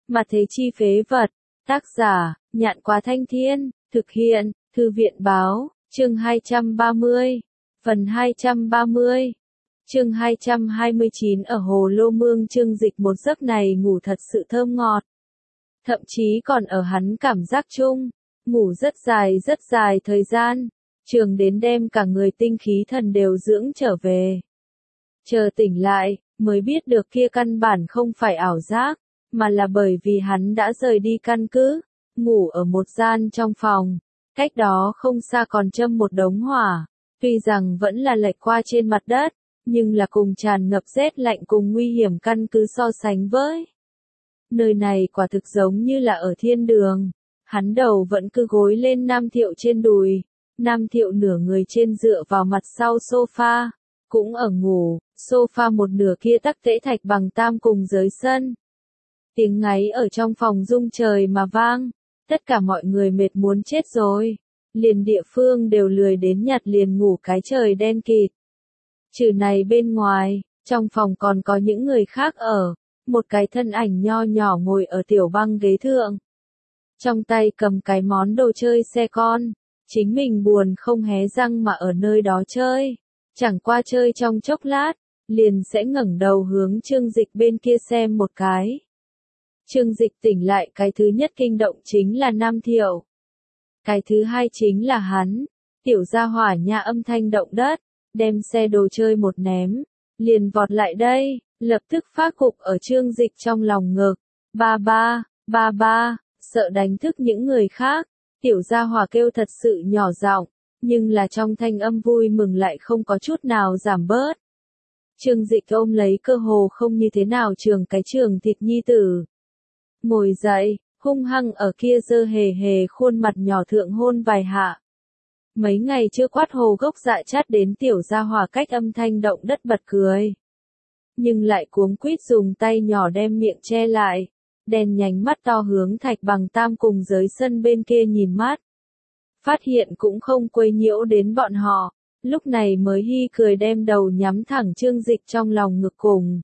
Mà thế chi phế vật. Tác giả, Nhạn Quá Thanh Thiên, thực hiện, Thư viện báo, chương 230, phần 230. Chương 229 ở Hồ Lô Mương Trương Dịch một giấc này ngủ thật sự thơm ngọt. Thậm chí còn ở hắn cảm giác chung, ngủ rất dài thời gian, trường đến đem cả người tinh khí thần đều dưỡng trở về. Chờ tỉnh lại, mới biết được kia căn bản không phải ảo giác, mà là bởi vì hắn đã rời đi căn cứ, ngủ ở một gian trong phòng, cách đó không xa còn châm một đống hỏa, tuy rằng vẫn là lệch qua trên mặt đất, nhưng là cùng tràn ngập rét lạnh cùng nguy hiểm căn cứ so sánh với. Nơi này quả thực giống như là ở thiên đường, hắn đầu vẫn cứ gối lên Nam Thiệu trên đùi, Nam Thiệu nửa người trên dựa vào mặt sau sofa, cũng ở ngủ, sofa một nửa kia tắc tễ thạch bằng tam cùng dưới sân. Tiếng ngáy ở trong phòng rung trời mà vang, tất cả mọi người mệt muốn chết rồi, liền địa phương đều lười đến nhặt liền ngủ cái trời đen kịt. Trừ này bên ngoài, trong phòng còn có những người khác ở, một cái thân ảnh nho nhỏ ngồi ở tiểu băng ghế thượng. Trong tay cầm cái món đồ chơi xe con, chính mình buồn không hé răng mà ở nơi đó chơi, chẳng qua chơi trong chốc lát, liền sẽ ngẩng đầu hướng Trương Dịch bên kia xem một cái. Trương Dịch tỉnh lại cái thứ nhất kinh động chính là Nam Thiệu. Cái thứ hai chính là hắn, tiểu gia hỏa nhà âm thanh động đất, đem xe đồ chơi một ném, liền vọt lại đây, lập tức phát gục ở Trương Dịch trong lòng ngực. Ba ba, sợ đánh thức những người khác, tiểu gia hỏa kêu thật sự nhỏ giọng, nhưng là trong thanh âm vui mừng lại không có chút nào giảm bớt. Trương Dịch ôm lấy cơ hồ không như thế nào trường thịt nhi tử. Ngồi dậy, hung hăng ở kia dơ hề hề khuôn mặt nhỏ thượng hôn vài hạ. Mấy ngày chưa quát hồ gốc dạ chát đến tiểu gia hỏa cách âm thanh động đất bật cười. Nhưng lại cuống quýt dùng tay nhỏ đem miệng che lại, đèn nhánh mắt to hướng thạch bằng tam cùng dưới sân bên kia nhìn mắt. Phát hiện cũng không quấy nhiễu đến bọn họ, lúc này mới hi cười đem đầu nhắm thẳng Trương Dịch trong lòng ngực cùng.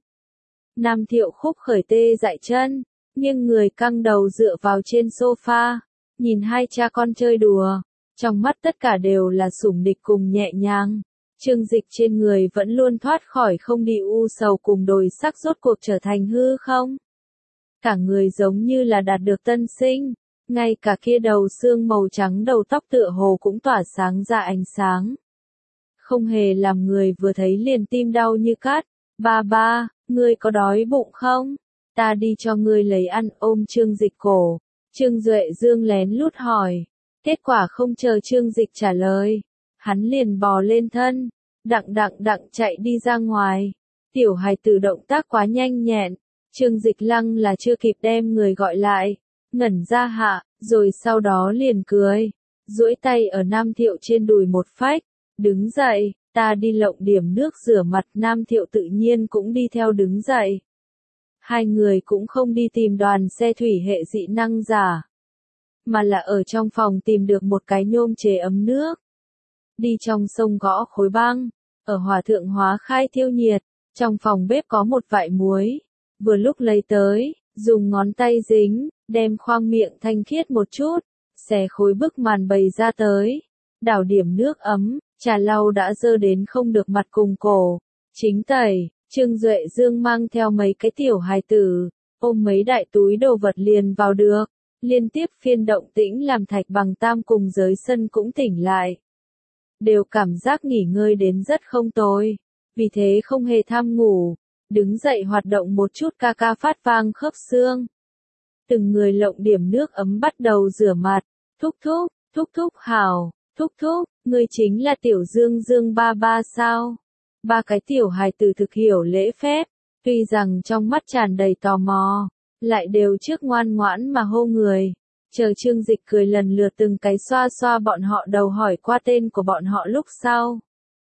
Nam Thiệu khúc khởi tê dại chân, nghiêng người căng đầu dựa vào trên sofa, nhìn hai cha con chơi đùa, trong mắt tất cả đều là sủng nịch cùng nhẹ nhàng. Trương Dịch trên người vẫn luôn thoát khỏi không đi u sầu cùng đồi sắc rốt cuộc trở thành hư không. Cả người giống như là đạt được tân sinh, ngay cả kia đầu xương màu trắng đầu tóc tựa hồ cũng tỏa sáng ra ánh sáng. Không hề làm người vừa thấy liền tim đau như cắt. Ba, ngươi có đói bụng không? Ta đi cho ngươi lấy ăn. Ôm Trương Dịch cổ, Trương Duệ Dương lén lút hỏi. Kết quả không chờ Trương Dịch trả lời, hắn liền bò lên thân, đặng chạy đi ra ngoài. Tiểu hài tử động tác quá nhanh nhẹn, Trương Dịch lăng là chưa kịp đem người gọi lại, ngẩn ra hạ, rồi sau đó liền cười, duỗi tay ở Nam Thiệu trên đùi một phách, đứng dậy, ta đi lộng điểm nước rửa mặt. Nam Thiệu tự nhiên cũng đi theo đứng dậy. Hai người cũng không đi tìm đoàn xe thủy hệ dị năng giả, mà là ở trong phòng tìm được một cái nhôm chế ấm nước. Đi trong sông gõ khối băng, ở hỏa thượng hóa khai thiêu nhiệt, trong phòng bếp có một vại muối, vừa lúc lấy tới, dùng ngón tay dính, đem khoang miệng thanh khiết một chút, xé khối bức màn bày ra tới, đảo điểm nước ấm, trà lau đã dơ đến không được mặt cùng cổ, chính tẩy. Trương Duệ Dương mang theo mấy cái tiểu hài tử, ôm mấy đại túi đồ vật liền vào được, liên tiếp phiên động tĩnh làm thạch bằng tam cùng dưới sân cũng tỉnh lại. Đều cảm giác nghỉ ngơi đến rất không tồi, vì thế không hề tham ngủ, đứng dậy hoạt động một chút ca ca phát vang khớp xương. Từng người lộng điểm nước ấm bắt đầu rửa mặt, thúc thúc hảo, thúc, ngươi chính là tiểu Dương Dương ba sao? Ba cái tiểu hài tử thực hiểu lễ phép, tuy rằng trong mắt tràn đầy tò mò, lại đều trước ngoan ngoãn mà hô người. Chờ Trương Dịch cười lần lượt từng cái xoa xoa bọn họ đầu hỏi qua tên của bọn họ lúc sau.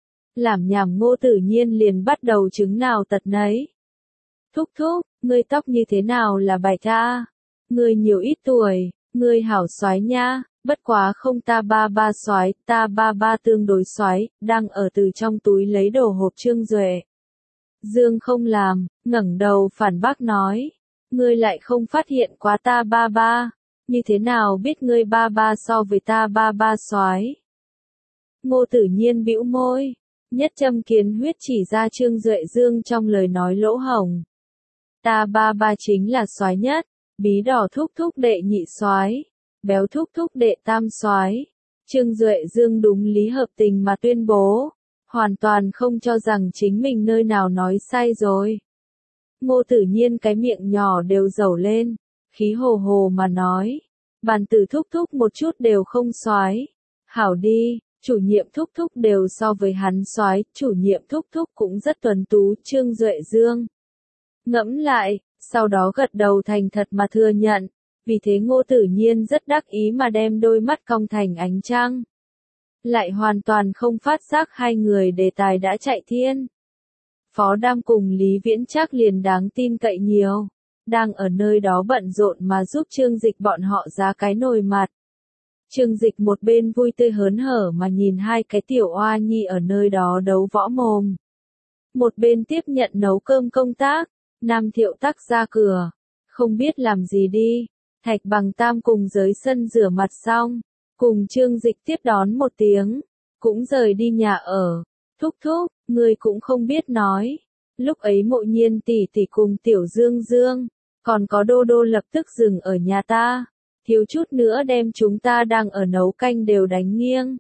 Làm nhảm Ngô tự nhiên liền bắt đầu chứng nào tật nấy. Thúc, ngươi tóc như thế nào là bạch ta? Ngươi nhiều ít tuổi, ngươi hảo soái nha. Bất quá không ta ba soái, ta ba tương đối soái, đang ở từ trong túi lấy đồ hộp Trương Duệ Dương không làm, ngẩng đầu phản bác nói. ngươi lại không phát hiện quá ta ba ba, như thế nào biết ngươi ba ba so với ta ba ba soái? Ngô Tử Nhiên bĩu môi, nhất châm kiến huyết chỉ ra Trương Duệ Dương trong lời nói lỗ hổng. Ta ba ba chính là soái nhất, bí đỏ thúc thúc đệ nhị soái, béo thúc thúc đệ tam soái. Trương Duệ Dương đúng lý hợp tình mà tuyên bố, hoàn toàn không cho rằng chính mình nơi nào nói sai rồi. Ngô Tử Nhiên cái miệng nhỏ đều dẩu lên, khí hồ hồ mà nói, bàn tử thúc thúc một chút đều không soái. Hảo đi, chủ nhiệm thúc thúc đều so với hắn soái, chủ nhiệm thúc thúc cũng rất tuấn tú. Trương Duệ Dương ngẫm lại, sau đó gật đầu thành thật mà thừa nhận, vì thế Ngô Tử Nhiên rất đắc ý mà đem đôi mắt cong thành ánh trăng. Lại hoàn toàn không phát giác hai người đề tài đã chạy thiên. Phó Đam cùng Lý Viễn Trác liền đáng tin cậy nhiều, đang ở nơi đó bận rộn mà giúp Trương Dịch bọn họ giá cái nồi mặt. Trương Dịch một bên vui tươi hớn hở mà nhìn hai cái tiểu oa nhi ở nơi đó đấu võ mồm. Một bên tiếp nhận nấu cơm công tác, Nam Thiệu Tắc ra cửa, không biết làm gì đi. Thạch Bằng Tam cùng dưới sân rửa mặt xong, cùng Trương Dịch tiếp đón một tiếng, cũng rời đi nhà ở. Thúc thúc, người cũng không biết nói. Lúc ấy Mộ Nhiên tỷ tỷ cùng Tiểu Dương Dương, còn có Đô Đô lập tức dừng ở nhà ta, thiếu chút nữa đem chúng ta đang ở nấu canh đều đánh nghiêng.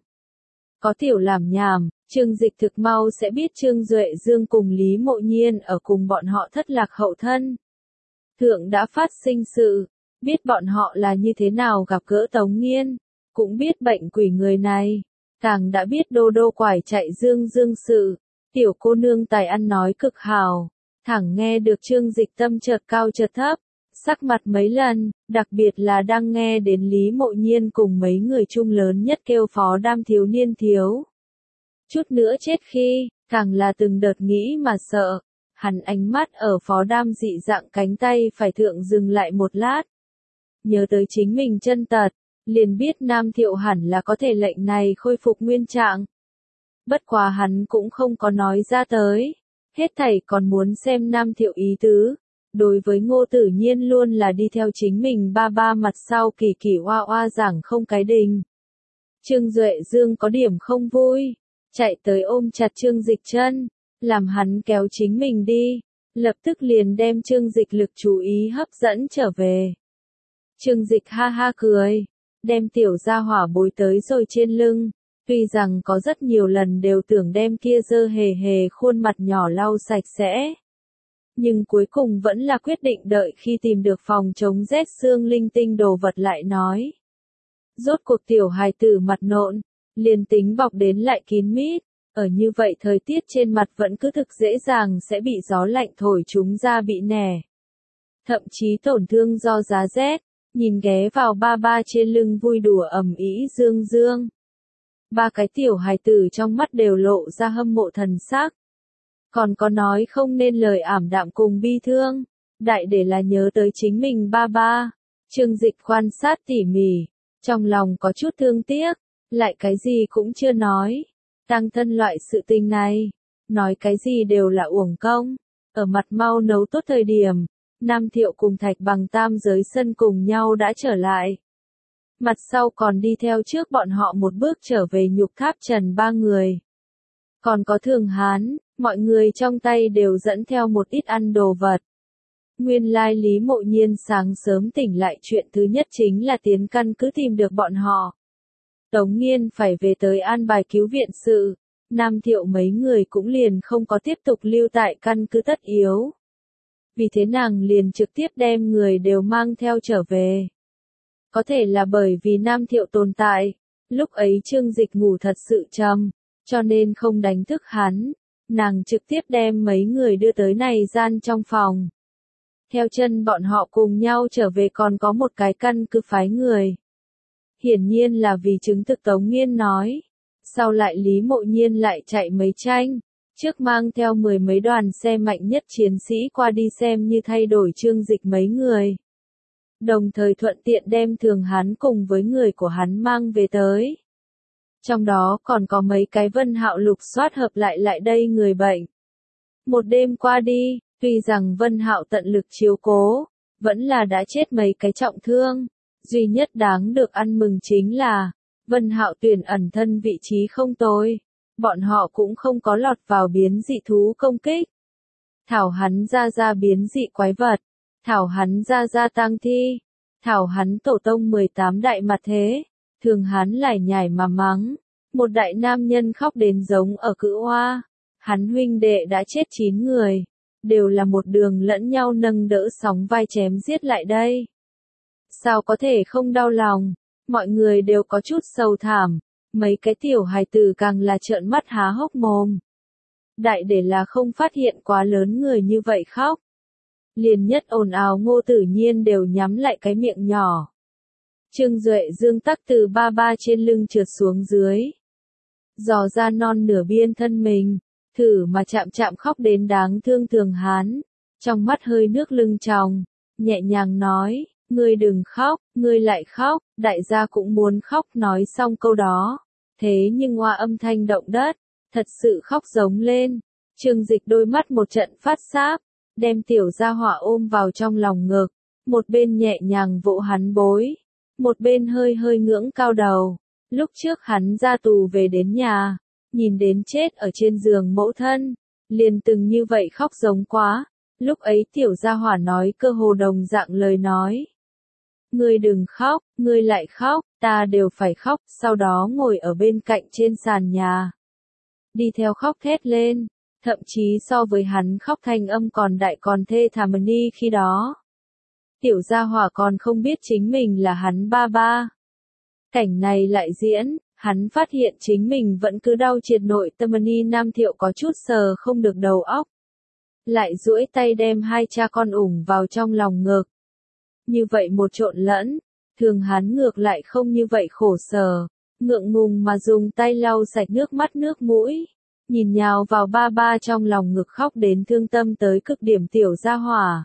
Có Tiểu làm nhảm, Trương Dịch thực mau sẽ biết Trương Duệ Dương cùng Lý Mộ Nhiên ở cùng bọn họ thất lạc hậu thân. Thượng đã phát sinh sự, biết bọn họ là như thế nào gặp gỡ Tống Nghiên, cũng biết bệnh quỷ người này, càng đã biết Đô Đô quải chạy Dương Dương sự. Tiểu cô nương tài ăn nói cực hào, thẳng nghe được Trương Dịch tâm chợt cao chợt thấp, sắc mặt mấy lần, đặc biệt là đang nghe đến Lý Mộ Nhiên cùng mấy người chung lớn nhất kêu Phó Đam thiếu niên thiếu. Chút nữa chết khi, càng là từng đợt nghĩ mà sợ. Hắn ánh mắt ở Phó Đam dị dạng cánh tay phải thượng dừng lại một lát. Nhớ tới chính mình chân tật, liền biết Nam Thiệu hẳn là có thể lệnh này khôi phục nguyên trạng. Bất quá hắn cũng không có nói ra tới, hết thảy còn muốn xem Nam Thiệu ý tứ. Đối với Ngô Tử Nhiên luôn là đi theo chính mình ba ba mặt sau kỳ kỳ oa oa giảng không cái đình. Trương Duệ Dương có điểm không vui, chạy tới ôm chặt Trương Dịch chân, làm hắn kéo chính mình đi, lập tức liền đem Trương Dịch lực chú ý hấp dẫn trở về. Trương Dịch ha ha cười, đem tiểu gia hỏa bối tới rồi trên lưng, tuy rằng có rất nhiều lần đều tưởng đem kia dơ hề hề khuôn mặt nhỏ lau sạch sẽ. Nhưng cuối cùng vẫn là quyết định đợi khi tìm được phòng chống rét xương linh tinh đồ vật lại nói. Rốt cuộc tiểu hài tử mặt nộn, liền tính bọc đến lại kín mít, ở như vậy thời tiết trên mặt vẫn cứ thực dễ dàng sẽ bị gió lạnh thổi chúng ra bị nẻ. Thậm chí tổn thương do giá rét, nhìn ghé vào ba ba trên lưng vui đùa ầm ĩ Dương Dương. Ba cái tiểu hài tử trong mắt đều lộ ra hâm mộ thần sắc. Còn có nói không nên lời ảm đạm cùng bi thương, đại để là nhớ tới chính mình ba ba. Trương Dịch quan sát tỉ mỉ, trong lòng có chút thương tiếc, lại cái gì cũng chưa nói. Tăng thân loại sự tình này, nói cái gì đều là uổng công. Ở mặt mau nấu tốt thời điểm, Nam Thiệu cùng Thạch Bằng Tam giới sân cùng nhau đã trở lại. Mặt sau còn đi theo trước bọn họ một bước trở về Nhục Tháp Trần ba người. Còn có Thường Hán, mọi người trong tay đều dẫn theo một ít ăn đồ vật. Nguyên lai Lý Mộ Nhiên sáng sớm tỉnh lại chuyện thứ nhất chính là tiến căn cứ tìm được bọn họ. Tống Nghiên phải về tới an bài cứu viện sự, Nam Thiệu mấy người cũng liền không có tiếp tục lưu tại căn cứ tất yếu. Vì thế nàng liền trực tiếp đem người đều mang theo trở về. Có thể là bởi vì Nam Thiệu tồn tại, lúc ấy Trương Dịch ngủ thật sự trầm, cho nên không đánh thức hắn, nàng trực tiếp đem mấy người đưa tới này gian trong phòng. Theo chân bọn họ cùng nhau trở về còn có một cái căn cứ phái người. Hiển nhiên là vì chứng thực Tống Nghiên nói. Sau lại Lý Mộ Nhiên lại chạy mấy tranh, trước mang theo 10 mấy đoàn xe mạnh nhất chiến sĩ qua đi xem như thay đổi Trương Dịch mấy người. Đồng thời thuận tiện đem Thường Hán cùng với người của hắn mang về tới. Trong đó còn có mấy cái Vân Hạo lục soát hợp lại đây người bệnh. Một đêm qua đi, tuy rằng Vân Hạo tận lực chiếu cố, vẫn là đã chết mấy cái trọng thương. Duy nhất đáng được ăn mừng chính là, Vân Hạo Tuyển ẩn thân vị trí không tồi. Bọn họ cũng không có lọt vào biến dị thú công kích. Thảo hắn ra biến dị quái vật. Thảo hắn ra tang thi. Thảo hắn tổ tông 18 đại mặt thế. Thường hắn lải nhải mà mắng. Một đại nam nhân khóc đến giống ở cữ hoa. Hắn huynh đệ đã chết 9 người. Đều là một đường lẫn nhau nâng đỡ sóng vai chém giết lại đây. Sao có thể không đau lòng? Mọi người đều có chút sầu thảm. Mấy cái tiểu hài tử càng là trợn mắt há hốc mồm. Đại để là không phát hiện quá lớn người như vậy khóc. Liền nhất ồn ào Ngô Tử Nhiên đều nhắm lại cái miệng nhỏ. Trương Duệ Dương tắc từ ba ba trên lưng trượt xuống dưới. Dò ra non nửa biên thân mình, thử mà chạm khóc đến đáng thương Thường Hán. Trong mắt hơi nước lưng tròng, nhẹ nhàng nói, ngươi đừng khóc, ngươi lại khóc, đại gia cũng muốn khóc nói xong câu đó. Thế nhưng hoa âm thanh động đất, thật sự khóc giống lên. Trương Dịch đôi mắt một trận phát sáp, đem tiểu gia hỏa ôm vào trong lòng ngực, một bên nhẹ nhàng vỗ hắn bối, một bên hơi hơi ngưỡng cao đầu. Lúc trước hắn ra tù về đến nhà, nhìn đến chết ở trên giường mẫu thân, liền từng như vậy khóc giống quá. Lúc ấy tiểu gia hỏa nói cơ hồ đồng dạng lời nói. Ngươi đừng khóc, ngươi lại khóc, ta đều phải khóc, sau đó ngồi ở bên cạnh trên sàn nhà. Đi theo khóc thét lên, thậm chí so với hắn khóc thanh âm còn đại còn thê thảm ni khi đó. Tiểu gia hỏa còn không biết chính mình là hắn ba ba. Cảnh này lại diễn, hắn phát hiện chính mình vẫn cứ đau triệt nội tâm ni Nam Thiệu có chút sờ không được đầu óc. Lại duỗi tay đem hai cha con ủng vào trong lòng ngực. Như vậy một trộn lẫn, Thường hắn ngược lại không như vậy khổ sở, ngượng ngùng mà dùng tay lau sạch nước mắt nước mũi, nhìn nhào vào ba ba trong lòng ngực khóc đến thương tâm tới cực điểm tiểu gia hỏa.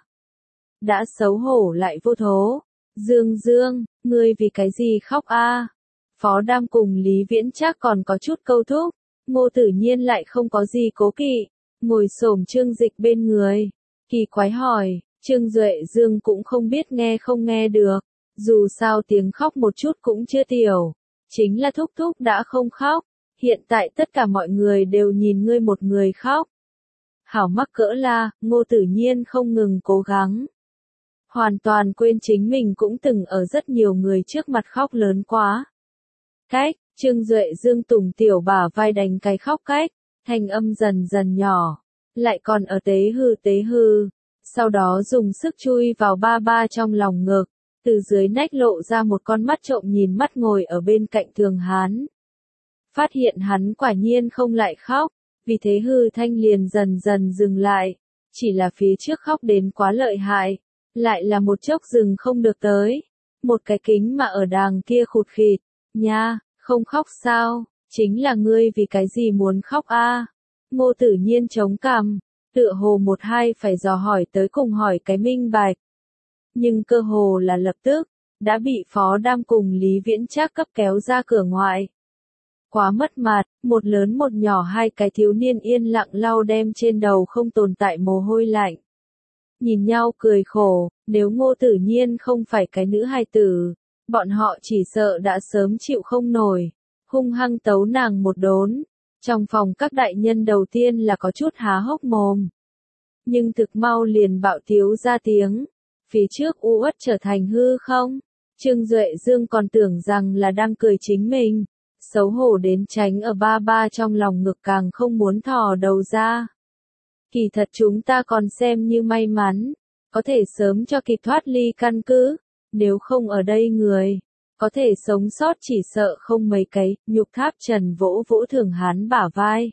Đã xấu hổ lại vô thố, Dương, ngươi vì cái gì khóc a? Phó Đam cùng Lý Viễn Trác còn có chút câu thúc, Ngô Tử Nhiên lại không có gì cố kỵ, ngồi xổm Trương Dịch bên người, kỳ quái hỏi. Trương Duệ Dương cũng không biết nghe không nghe được, dù sao tiếng khóc một chút cũng chưa tiểu, chính là thúc thúc đã không khóc, hiện tại tất cả mọi người đều nhìn ngươi một người khóc. Hảo mắc cỡ la, Ngô Tử Nhiên không ngừng cố gắng. Hoàn toàn quên chính mình cũng từng ở rất nhiều người trước mặt khóc lớn quá. Cách, Trương Duệ Dương tùng tiểu bả vai đánh cái khóc cách, thanh âm dần dần nhỏ, lại còn ở tế hư. Sau đó dùng sức chui vào ba ba trong lòng ngực, từ dưới nách lộ ra một con mắt trộm nhìn mắt ngồi ở bên cạnh Thường Hán. Phát hiện hắn quả nhiên không lại khóc, vì thế hư thanh liền dần dần dừng lại, chỉ là phía trước khóc đến quá lợi hại, lại là một chốc dừng không được tới. Một cái kính mà ở đàng kia khụt khịt, nha, không khóc sao, chính là ngươi vì cái gì muốn khóc a? Ngô Tử Nhiên chống cằm. Tựa hồ một hai phải dò hỏi tới cùng hỏi cái minh bạch. Nhưng cơ hồ là lập tức, đã bị Phó Đam cùng Lý Viễn Trác cấp kéo ra cửa ngoại. Quá mất mặt, một lớn một nhỏ hai cái thiếu niên yên lặng lau đem trên đầu không tồn tại mồ hôi lạnh. Nhìn nhau cười khổ, nếu Ngô Tử Nhiên không phải cái nữ hài tử, bọn họ chỉ sợ đã sớm chịu không nổi, hung hăng tấu nàng một đốn. Trong phòng các đại nhân đầu tiên là có chút há hốc mồm. Nhưng thực mau liền bạo tiếu ra tiếng. Phía trước u uất trở thành hư không? Trương Duệ Dương còn tưởng rằng là đang cười chính mình. Xấu hổ đến tránh ở ba ba trong lòng ngực càng không muốn thò đầu ra. Kỳ thật chúng ta còn xem như may mắn. Có thể sớm cho kịp thoát ly căn cứ. Nếu không ở đây người. Có thể sống sót chỉ sợ không mấy cái, Nhục Tháp Trần vỗ vỗ Thường Hán bả vai.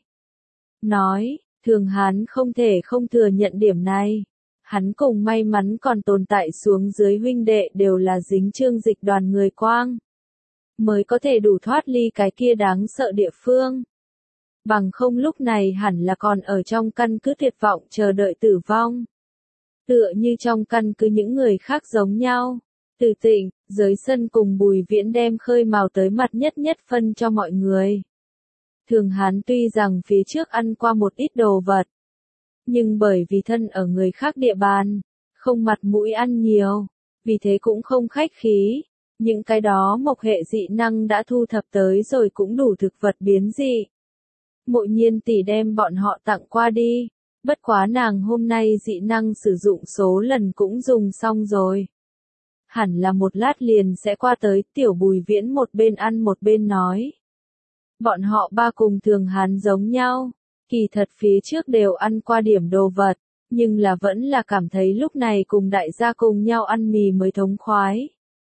Nói, Thường Hán không thể không thừa nhận điểm này. Hắn cùng may mắn còn tồn tại xuống dưới huynh đệ đều là dính Trương Dịch đoàn người quang. Mới có thể đủ thoát ly cái kia đáng sợ địa phương. Bằng không lúc này hẳn là còn ở trong căn cứ tuyệt vọng chờ đợi tử vong. Tựa như trong căn cứ những người khác giống nhau. Từ Tịnh, Giới Sân cùng Bùi Viễn đem khơi mào tới mặt nhất phân cho mọi người. Thường Hán tuy rằng phía trước ăn qua một ít đồ vật, nhưng bởi vì thân ở người khác địa bàn, không mặt mũi ăn nhiều, vì thế cũng không khách khí. Những cái đó mộc hệ dị năng đã thu thập tới rồi cũng đủ thực vật biến dị. Mộ Nhiên tỷ đem bọn họ tặng qua đi, bất quá nàng hôm nay dị năng sử dụng số lần cũng dùng xong rồi. Hẳn là một lát liền sẽ qua tới, Tiểu Bùi Viễn một bên ăn một bên nói. Bọn họ ba cùng Thường Hán giống nhau, kỳ thật phía trước đều ăn qua điểm đồ vật, nhưng là vẫn là cảm thấy lúc này cùng đại gia cùng nhau ăn mì mới thống khoái.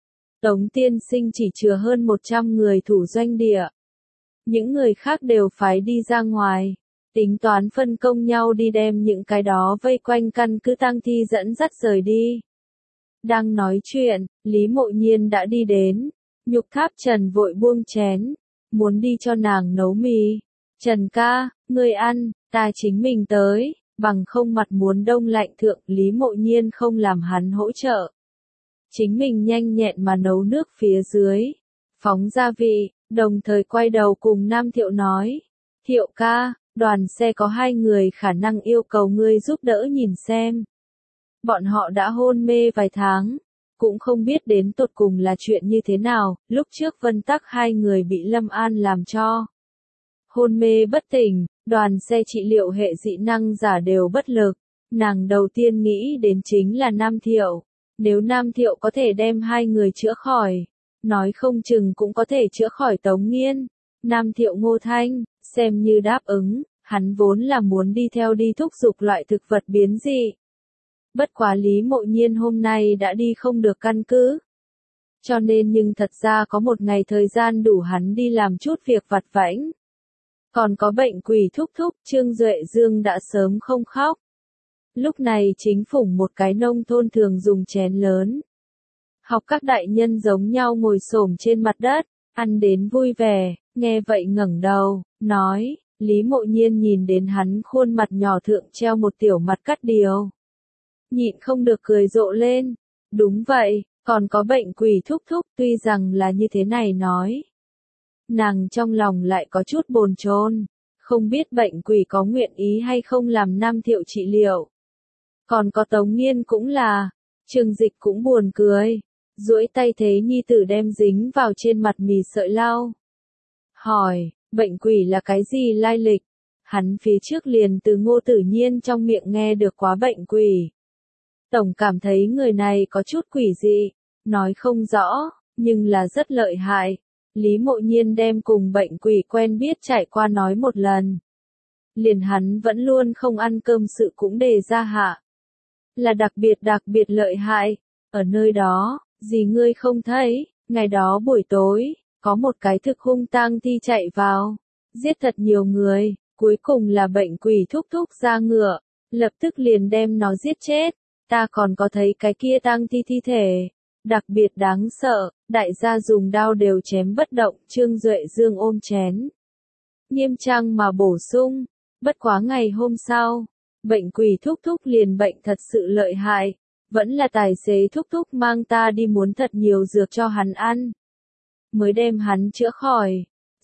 Tống tiên sinh chỉ chừa hơn 100 người thủ doanh địa. Những người khác đều phái đi ra ngoài, tính toán phân công nhau đi đem những cái đó vây quanh căn cứ tang thi dẫn dắt rời đi. Đang nói chuyện, Lý Mộ Nhiên đã đi đến, Nhục Tháp Trần vội buông chén, muốn đi cho nàng nấu mì. Trần ca, ngươi ăn, ta chính mình tới, bằng không mặt muốn đông lạnh thượng, Lý Mộ Nhiên không làm hắn hỗ trợ. Chính mình nhanh nhẹn mà nấu nước phía dưới, phóng gia vị, đồng thời quay đầu cùng Nam Thiệu nói. Thiệu ca, đoàn xe có 2 người khả năng yêu cầu ngươi giúp đỡ nhìn xem. Bọn họ đã hôn mê vài tháng, cũng không biết đến tột cùng là chuyện như thế nào, lúc trước Vân Tắc 2 người bị Lâm An làm cho hôn mê bất tỉnh, đoàn xe trị liệu hệ dị năng giả đều bất lực. Nàng đầu tiên nghĩ đến chính là Nam Thiệu, nếu Nam Thiệu có thể đem 2 người chữa khỏi, nói không chừng cũng có thể chữa khỏi Tống Nghiên. Nam Thiệu Ngô Thanh, xem như đáp ứng, hắn vốn là muốn đi theo đi thúc giục loại thực vật biến dị. Bất quá Lý Mộ Nhiên hôm nay đã đi không được căn cứ. Cho nên nhưng thật ra có một ngày thời gian đủ hắn đi làm chút việc vặt vãnh. Còn có bệnh quỷ thúc thúc, Trương Duệ Dương đã sớm không khóc. Lúc này chính phủ một cái nông thôn thường dùng chén lớn. Học các đại nhân giống nhau ngồi xổm trên mặt đất, ăn đến vui vẻ, nghe vậy ngẩng đầu, nói, Lý Mộ Nhiên nhìn đến hắn khuôn mặt nhỏ thượng treo một tiểu mặt cắt điều. Nhịn không được cười rộ lên. Đúng vậy, còn có bệnh quỷ thúc thúc, tuy rằng là như thế này nói. Nàng trong lòng lại có chút bồn chồn, không biết bệnh quỷ có nguyện ý hay không làm Nam Thiệu trị liệu. Còn có Tống Nghiên cũng là, Trường Dịch cũng buồn cười, duỗi tay thế nhi tử đem dính vào trên mặt mì sợi lau. Hỏi, bệnh quỷ là cái gì lai lịch? Hắn phía trước liền từ Ngô Tử Nhiên trong miệng nghe được quá bệnh quỷ. Tổng cảm thấy người này có chút quỷ dị, nói không rõ, nhưng là rất lợi hại. Lý Mộ Nhiên đem cùng bệnh quỷ quen biết trải qua nói một lần. Liền hắn vẫn luôn không ăn cơm sự cũng đề ra hạ. Là đặc biệt lợi hại. Ở nơi đó, gì ngươi không thấy, ngày đó buổi tối, có một cái thực hung tang thi chạy vào, giết thật nhiều người, cuối cùng là bệnh quỷ thúc thúc ra ngựa, lập tức liền đem nó giết chết. Ta còn có thấy cái kia tang thi thi thể, đặc biệt đáng sợ, đại gia dùng đao đều chém bất động, Trương Duệ Dương ôm chén. Nghiêm trang mà bổ sung, bất quá ngày hôm sau, bệnh quỷ thúc thúc liền bệnh thật sự lợi hại, vẫn là tài xế thúc thúc mang ta đi muốn thật nhiều dược cho hắn ăn, mới đem hắn chữa khỏi.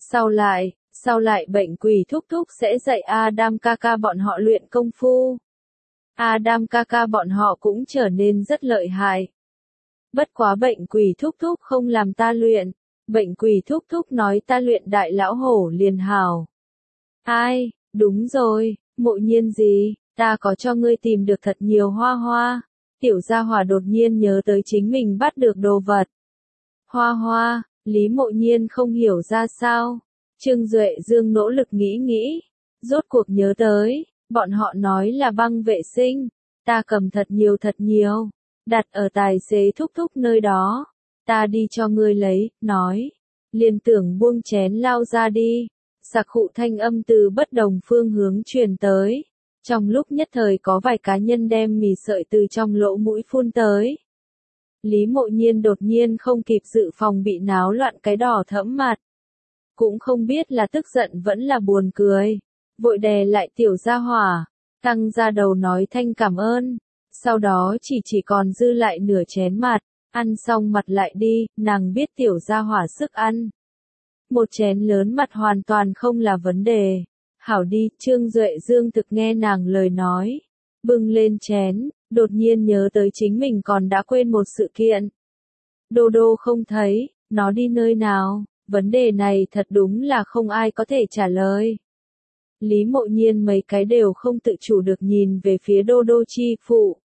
Sau lại bệnh quỷ thúc thúc sẽ dạy Adam ca ca bọn họ luyện công phu. Adam ca ca bọn họ cũng trở nên rất lợi hại. Bất quá bệnh quỷ thúc thúc không làm ta luyện, bệnh quỷ thúc thúc nói ta luyện đại lão hổ liền hảo. Ai, đúng rồi, Mộ Nhiên gì, ta có cho ngươi tìm được thật nhiều hoa hoa. Tiểu gia hỏa đột nhiên nhớ tới chính mình bắt được đồ vật. Hoa hoa, Lý Mộ Nhiên không hiểu ra sao. Trương Duệ Dương nỗ lực nghĩ, rốt cuộc nhớ tới, bọn họ nói là băng vệ sinh, ta cầm thật nhiều, đặt ở tài xế thúc thúc nơi đó, ta đi cho ngươi lấy, nói, liền tưởng buông chén lao ra đi, sặc khụ thanh âm từ bất đồng phương hướng truyền tới, trong lúc nhất thời có vài cá nhân đem mì sợi từ trong lỗ mũi phun tới. Lý Mộ Nhiên đột nhiên không kịp dự phòng bị náo loạn cái đỏ thẫm mặt, cũng không biết là tức giận vẫn là buồn cười, vội đè lại tiểu gia hỏa, căng ra đầu nói thanh cảm ơn, sau đó chỉ còn dư lại nửa chén mặt, ăn xong mặt lại đi, nàng biết tiểu gia hỏa sức ăn. Một chén lớn mặt hoàn toàn không là vấn đề. Hảo đi, Trương Duệ Dương thực nghe nàng lời nói, bưng lên chén, đột nhiên nhớ tới chính mình còn đã quên một sự kiện. Đô đô không thấy, nó đi nơi nào? Vấn đề này thật đúng là không ai có thể trả lời. Lý Mộ Nhiên mấy cái đều không tự chủ được nhìn về phía đô đô chi phụ.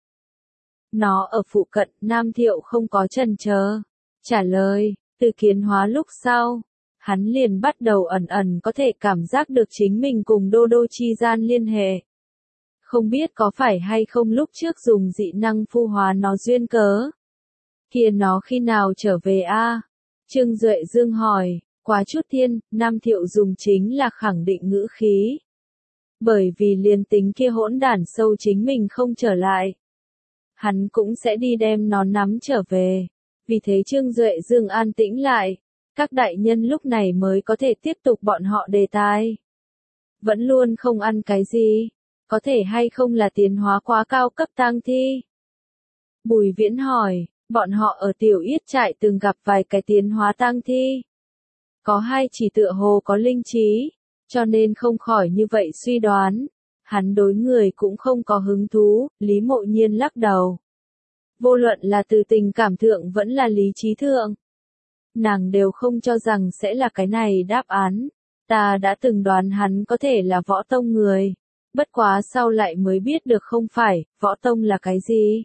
Nó ở phụ cận, Nam Thiệu không có chần chờ. Trả lời, từ kiến hóa lúc sau, hắn liền bắt đầu ẩn ẩn có thể cảm giác được chính mình cùng đô đô chi gian liên hệ. Không biết có phải hay không lúc trước dùng dị năng phu hóa nó duyên cớ. Kia nó khi nào trở về a? Trương Duệ Dương hỏi, quá chút thiên, Nam Thiệu dùng chính là khẳng định ngữ khí. Bởi vì liền tính kia hỗn đản sâu chính mình không trở lại. Hắn cũng sẽ đi đem nó nắm trở về. Vì thế Trương Duệ Dương an tĩnh lại. Các đại nhân lúc này mới có thể tiếp tục bọn họ đề tài. Vẫn luôn không ăn cái gì. Có thể hay không là tiến hóa quá cao cấp tang thi? Bùi Viễn hỏi, bọn họ ở Tiểu Yết trại từng gặp vài cái tiến hóa tang thi. Có hai chỉ tựa hồ có linh trí, cho nên không khỏi như vậy suy đoán. Hắn đối người cũng không có hứng thú, Lý Mộ Nhiên lắc đầu. Vô luận là từ tình cảm thượng vẫn là lý trí thượng. Nàng đều không cho rằng sẽ là cái này đáp án. Ta đã từng đoán hắn có thể là võ tông người. Bất quá sau lại mới biết được không phải, võ tông là cái gì.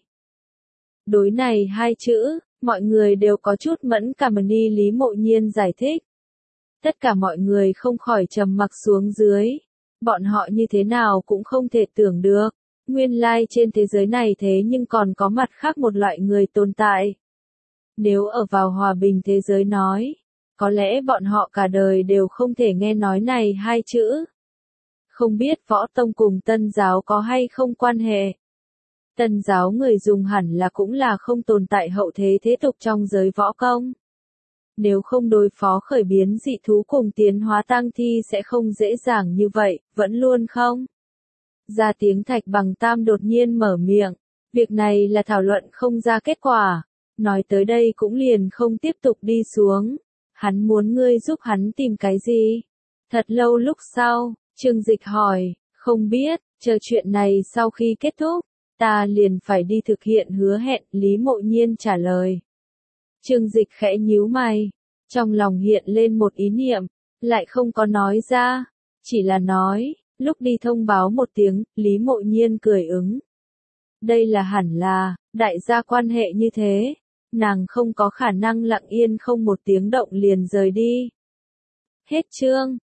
Đối này hai chữ, mọi người đều có chút mẫn cảm đi Lý Mộ Nhiên giải thích. Tất cả mọi người không khỏi trầm mặc xuống dưới. Bọn họ như thế nào cũng không thể tưởng được. Nguyên lai trên thế giới này thế nhưng còn có mặt khác một loại người tồn tại. Nếu ở vào hòa bình thế giới nói, có lẽ bọn họ cả đời đều không thể nghe nói này hai chữ. Không biết võ tông cùng tân giáo có hay không quan hệ. Tân giáo người dùng hẳn là cũng là không tồn tại hậu thế thế tục trong giới võ công. Nếu không đối phó khởi biến dị thú cùng tiến hóa tang thi sẽ không dễ dàng như vậy, vẫn luôn không? Ra tiếng Thạch Bằng Tam đột nhiên mở miệng, việc này là thảo luận không ra kết quả, nói tới đây cũng liền không tiếp tục đi xuống, hắn muốn ngươi giúp hắn tìm cái gì? Thật lâu lúc sau, Trương Dịch hỏi, không biết, chờ chuyện này sau khi kết thúc, ta liền phải đi thực hiện hứa hẹn, Lý Mộ Nhiên trả lời. Trương Dịch khẽ nhíu mày, trong lòng hiện lên một ý niệm, lại không có nói ra, chỉ là nói, lúc đi thông báo một tiếng, Lý Mộ Nhiên cười ứng. Đây là hẳn là, đại gia quan hệ như thế, nàng không có khả năng lặng yên không một tiếng động liền rời đi. Hết chương.